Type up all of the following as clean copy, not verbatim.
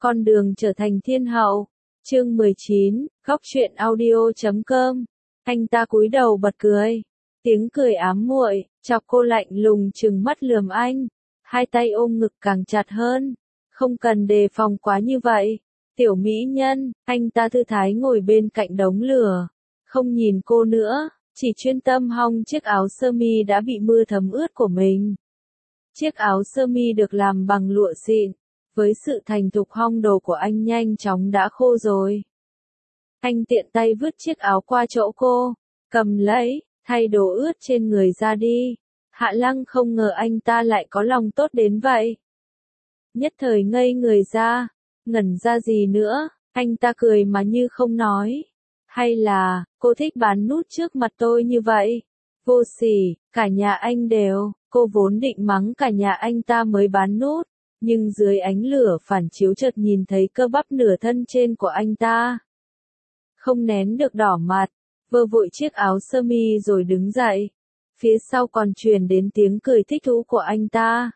Con đường trở thành thiên hậu. Chương 19, Góc truyện audio.com. Anh ta cúi đầu bật cười. Tiếng cười ám muội, chọc cô lạnh lùng trừng mắt lườm anh. Hai tay ôm ngực càng chặt hơn. Không cần đề phòng quá như vậy. Tiểu mỹ nhân, anh ta thư thái ngồi bên cạnh đống lửa. Không nhìn cô nữa, chỉ chuyên tâm hong chiếc áo sơ mi đã bị mưa thấm ướt của mình. Chiếc áo sơ mi được làm bằng lụa xịn. Với sự thành thục hong đồ của anh nhanh chóng đã khô rồi. Anh tiện tay vứt chiếc áo qua chỗ cô, cầm lấy, thay đồ ướt trên người ra đi. Hạ Lăng không ngờ anh ta lại có lòng tốt đến vậy. Nhất thời ngây người ra, ngẩn ra gì nữa, anh ta cười mà như không nói. Hay là, cô thích bán nút trước mặt tôi như vậy? Vô sỉ, cả nhà anh đều, cô vốn định mắng cả nhà anh ta mới bán nút. Nhưng dưới ánh lửa phản chiếu chợt nhìn thấy cơ bắp nửa thân trên của anh ta. Không nén được đỏ mặt, vơ vội chiếc áo sơ mi rồi đứng dậy. Phía sau còn truyền đến tiếng cười thích thú của anh ta.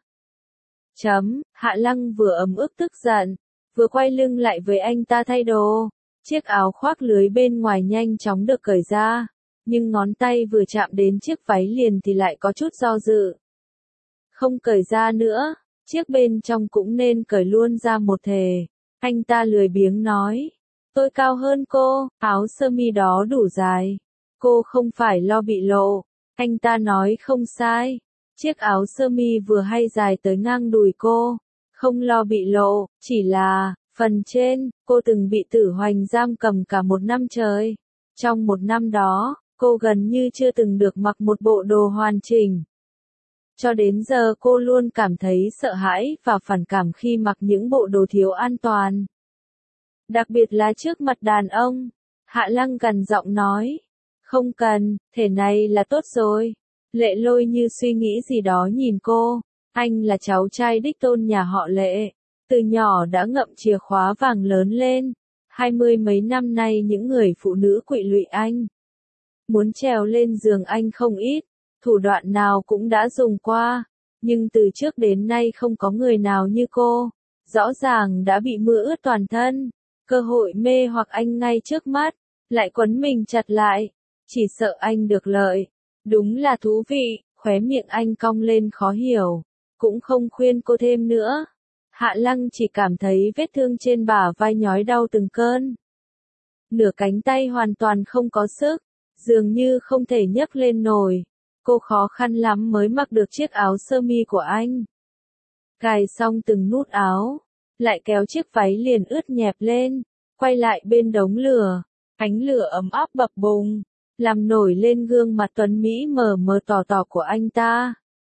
Hạ Lăng vừa ấm ức tức giận, vừa quay lưng lại với anh ta thay đồ. Chiếc áo khoác lưới bên ngoài nhanh chóng được cởi ra, nhưng ngón tay vừa chạm đến chiếc váy liền thì lại có chút do dự. Không cởi ra nữa. Chiếc bên trong cũng nên cởi luôn ra một thể. Anh ta lười biếng nói. Tôi cao hơn cô, áo sơ mi đó đủ dài. Cô không phải lo bị lộ. Anh ta nói không sai. Chiếc áo sơ mi vừa hay dài tới ngang đùi cô. Không lo bị lộ, chỉ là, phần trên, cô từng bị Tử Hoành giam cầm cả một năm trời. Trong một năm đó, cô gần như chưa từng được mặc một bộ đồ hoàn chỉnh. Cho đến giờ cô luôn cảm thấy sợ hãi và phản cảm khi mặc những bộ đồ thiếu an toàn. Đặc biệt là trước mặt đàn ông. Hạ Lăng gằn giọng nói. Không cần, thể này là tốt rồi. Lệ Lôi như suy nghĩ gì đó nhìn cô. Anh là cháu trai đích tôn nhà họ Lệ. Từ nhỏ đã ngậm chìa khóa vàng lớn lên. 20 mấy năm nay những người phụ nữ quỵ lụy anh. Muốn trèo lên giường anh không ít. Thủ đoạn nào cũng đã dùng qua, nhưng từ trước đến nay không có người nào như cô. Rõ ràng đã bị mưa ướt toàn thân, cơ hội mê hoặc anh ngay trước mắt, lại quấn mình chặt lại, chỉ sợ anh được lợi. Đúng là thú vị, khóe miệng anh cong lên khó hiểu, cũng không khuyên cô thêm nữa. Hạ Lăng chỉ cảm thấy vết thương trên bả vai nhói đau từng cơn. Nửa cánh tay hoàn toàn không có sức, dường như không thể nhấc lên nổi. Cô khó khăn lắm mới mặc được chiếc áo sơ mi của anh. Cài xong từng nút áo, lại kéo chiếc váy liền ướt nhẹp lên, quay lại bên đống lửa, ánh lửa ấm áp bập bùng, làm nổi lên gương mặt tuấn mỹ mờ mờ tỏ tỏ của anh ta.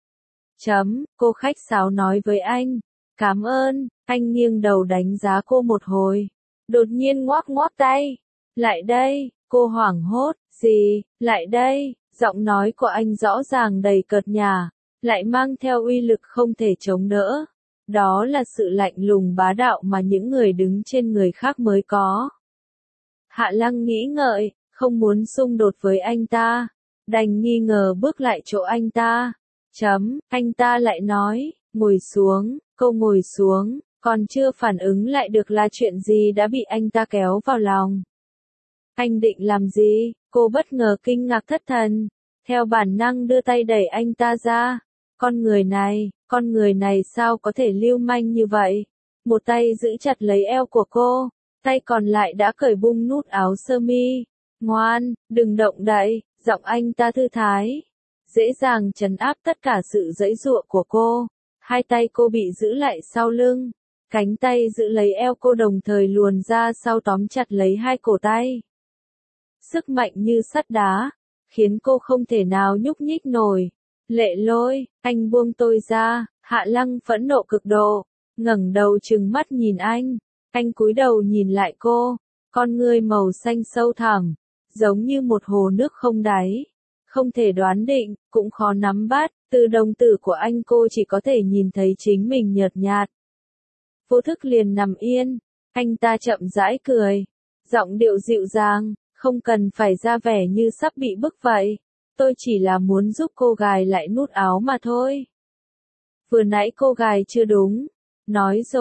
Cô khách sáo nói với anh, cảm ơn, anh nghiêng đầu đánh giá cô một hồi, đột nhiên ngoác ngoác tay, lại đây, cô hoảng hốt, gì, lại đây. Giọng nói của anh rõ ràng đầy cợt nhả, lại mang theo uy lực không thể chống đỡ. Đó là sự lạnh lùng bá đạo mà những người đứng trên người khác mới có. Hạ Lăng nghĩ ngợi, không muốn xung đột với anh ta, đành nghi ngờ bước lại chỗ anh ta. Anh ta lại nói, ngồi xuống, cô ngồi xuống, còn chưa phản ứng lại được là chuyện gì đã bị anh ta kéo vào lòng. Anh định làm gì? Cô bất ngờ kinh ngạc thất thần, theo bản năng đưa tay đẩy anh ta ra. Con người này sao có thể lưu manh như vậy? Một tay giữ chặt lấy eo của cô, tay còn lại đã cởi bung nút áo sơ mi. Ngoan, đừng động đậy, giọng anh ta thư thái, dễ dàng trấn áp tất cả sự giãy giụa của cô. Hai tay cô bị giữ lại sau lưng, cánh tay giữ lấy eo cô đồng thời luồn ra sau tóm chặt lấy hai cổ tay. Sức mạnh như sắt đá, khiến cô không thể nào nhúc nhích nổi. Lệ Lôi, anh buông tôi ra. Hạ Lăng phẫn nộ cực độ, ngẩng đầu trừng mắt nhìn anh cúi đầu nhìn lại cô, con ngươi màu xanh sâu thẳm, giống như một hồ nước không đáy. Không thể đoán định, cũng khó nắm bắt, từ đồng tử của anh cô chỉ có thể nhìn thấy chính mình nhợt nhạt. Vô thức liền nằm yên, anh ta chậm rãi cười, giọng điệu dịu dàng. Không cần phải ra vẻ như sắp bị bức vậy. Tôi chỉ là muốn giúp cô gài lại nút áo mà thôi. Vừa nãy cô gài chưa đúng. Nói rồi,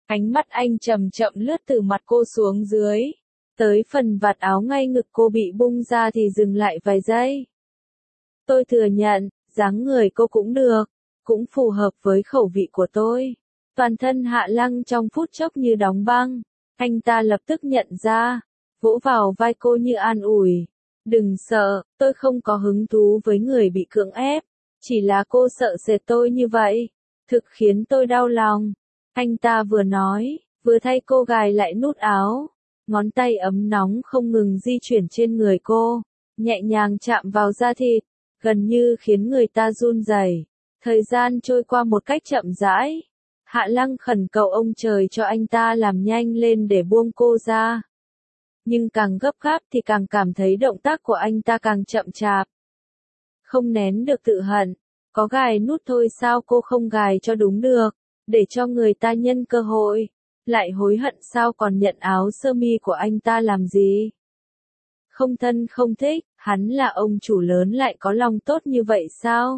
Ánh mắt anh chậm chậm lướt từ mặt cô xuống dưới. Tới phần vạt áo ngay ngực cô bị bung ra thì dừng lại vài giây. Tôi thừa nhận, dáng người cô cũng được, cũng phù hợp với khẩu vị của tôi. Toàn thân Hạ Lăng trong phút chốc như đóng băng. Anh ta lập tức nhận ra, vỗ vào vai cô như an ủi. Đừng sợ, tôi không có hứng thú với người bị cưỡng ép. Chỉ là cô sợ sệt tôi như vậy. Thực khiến tôi đau lòng. Anh ta vừa nói, vừa thay cô gài lại nút áo. Ngón tay ấm nóng không ngừng di chuyển trên người cô, nhẹ nhàng chạm vào da thịt, gần như khiến người ta run rẩy. Thời gian trôi qua một cách chậm rãi. Hạ Lăng khẩn cầu ông trời cho anh ta làm nhanh lên để buông cô ra. Nhưng càng gấp gáp thì càng cảm thấy động tác của anh ta càng chậm chạp. Không nén được tự hận, có gài nút thôi sao cô không gài cho đúng được, để cho người ta nhân cơ hội. Lại hối hận sao còn nhận áo sơ mi của anh ta làm gì? Không thân không thích, hắn là ông chủ lớn lại có lòng tốt như vậy sao?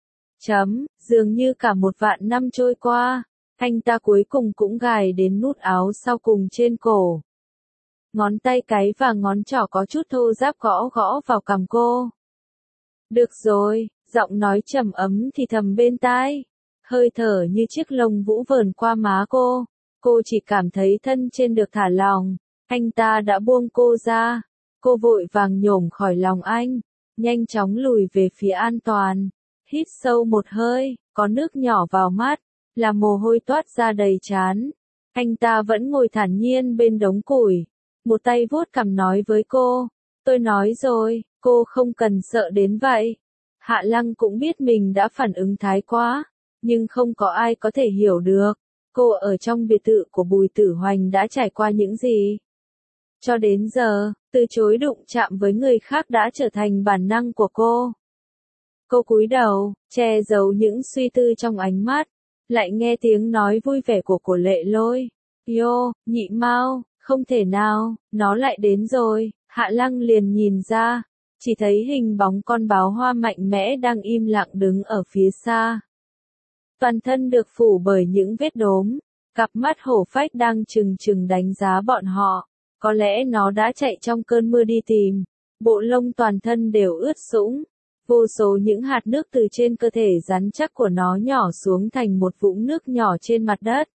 Dường như cả một vạn năm trôi qua, anh ta cuối cùng cũng gài đến nút áo sau cùng trên cổ. Ngón tay cái và ngón trỏ có chút thô ráp gõ gõ vào cằm cô. Được rồi, giọng nói trầm ấm thì thầm bên tai. Hơi thở như chiếc lông vũ vờn qua má cô. Cô chỉ cảm thấy thân trên được thả lỏng. Anh ta đã buông cô ra. Cô vội vàng nhổm khỏi lòng anh. Nhanh chóng lùi về phía an toàn. Hít sâu một hơi, có nước nhỏ vào mắt. Là mồ hôi toát ra đầy trán. Anh ta vẫn ngồi thản nhiên bên đống củi. Một tay vuốt cằm nói với cô. Tôi nói rồi, cô không cần sợ đến vậy. Hạ Lăng cũng biết mình đã phản ứng thái quá. Nhưng không có ai có thể hiểu được. Cô ở trong biệt thự của Bùi Tử Hoành đã trải qua những gì? Cho đến giờ, từ chối đụng chạm với người khác đã trở thành bản năng của cô. Cô cúi đầu, che giấu những suy tư trong ánh mắt, lại nghe tiếng nói vui vẻ của Lệ Lôi. Yo, Nhị Mao, không thể nào, nó lại đến rồi. Hạ Lăng liền nhìn ra, chỉ thấy hình bóng con báo hoa mạnh mẽ đang im lặng đứng ở phía xa. Toàn thân được phủ bởi những vết đốm, cặp mắt hổ phách đang trừng trừng đánh giá bọn họ. Có lẽ nó đã chạy trong cơn mưa đi tìm. Bộ lông toàn thân đều ướt sũng. Vô số những hạt nước từ trên cơ thể rắn chắc của nó nhỏ xuống thành một vũng nước nhỏ trên mặt đất.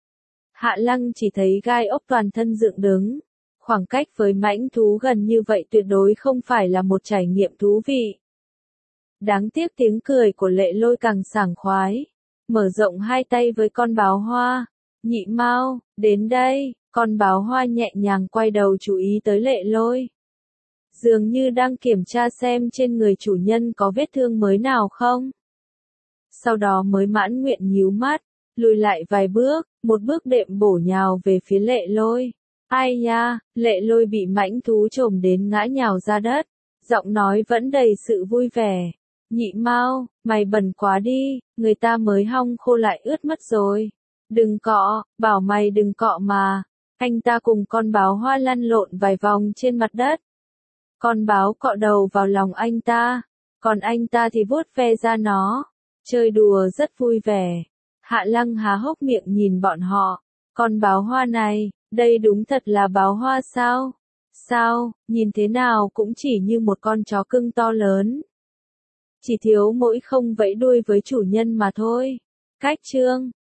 Hạ Lăng chỉ thấy gai ốc toàn thân dựng đứng. Khoảng cách với mãnh thú gần như vậy tuyệt đối không phải là một trải nghiệm thú vị. Đáng tiếc tiếng cười của Lệ Lôi càng sảng khoái. Mở rộng hai tay với con báo hoa. Nhị Mao, đến đây. Con báo hoa nhẹ nhàng quay đầu chú ý tới Lệ Lôi. Dường như đang kiểm tra xem trên người chủ nhân có vết thương mới nào không. Sau đó mới mãn nguyện nhíu mắt, lùi lại vài bước, một bước đệm bổ nhào về phía Lệ Lôi. Ai nha, Lệ Lôi bị mãnh thú chồm đến ngã nhào ra đất, giọng nói vẫn đầy sự vui vẻ. Nhị Mao, mày bẩn quá đi, người ta mới hong khô lại ướt mất rồi. Đừng cọ, bảo mày đừng cọ mà. Anh ta cùng con báo hoa lăn lộn vài vòng trên mặt đất. Con báo cọ đầu vào lòng anh ta, còn anh ta thì vuốt ve da nó. Chơi đùa rất vui vẻ. Hạ Lăng há hốc miệng nhìn bọn họ. Con báo hoa này, đây đúng thật là báo hoa sao? Sao, nhìn thế nào cũng chỉ như một con chó cưng to lớn. Chỉ thiếu mỗi không vẫy đuôi với chủ nhân mà thôi. Cách chương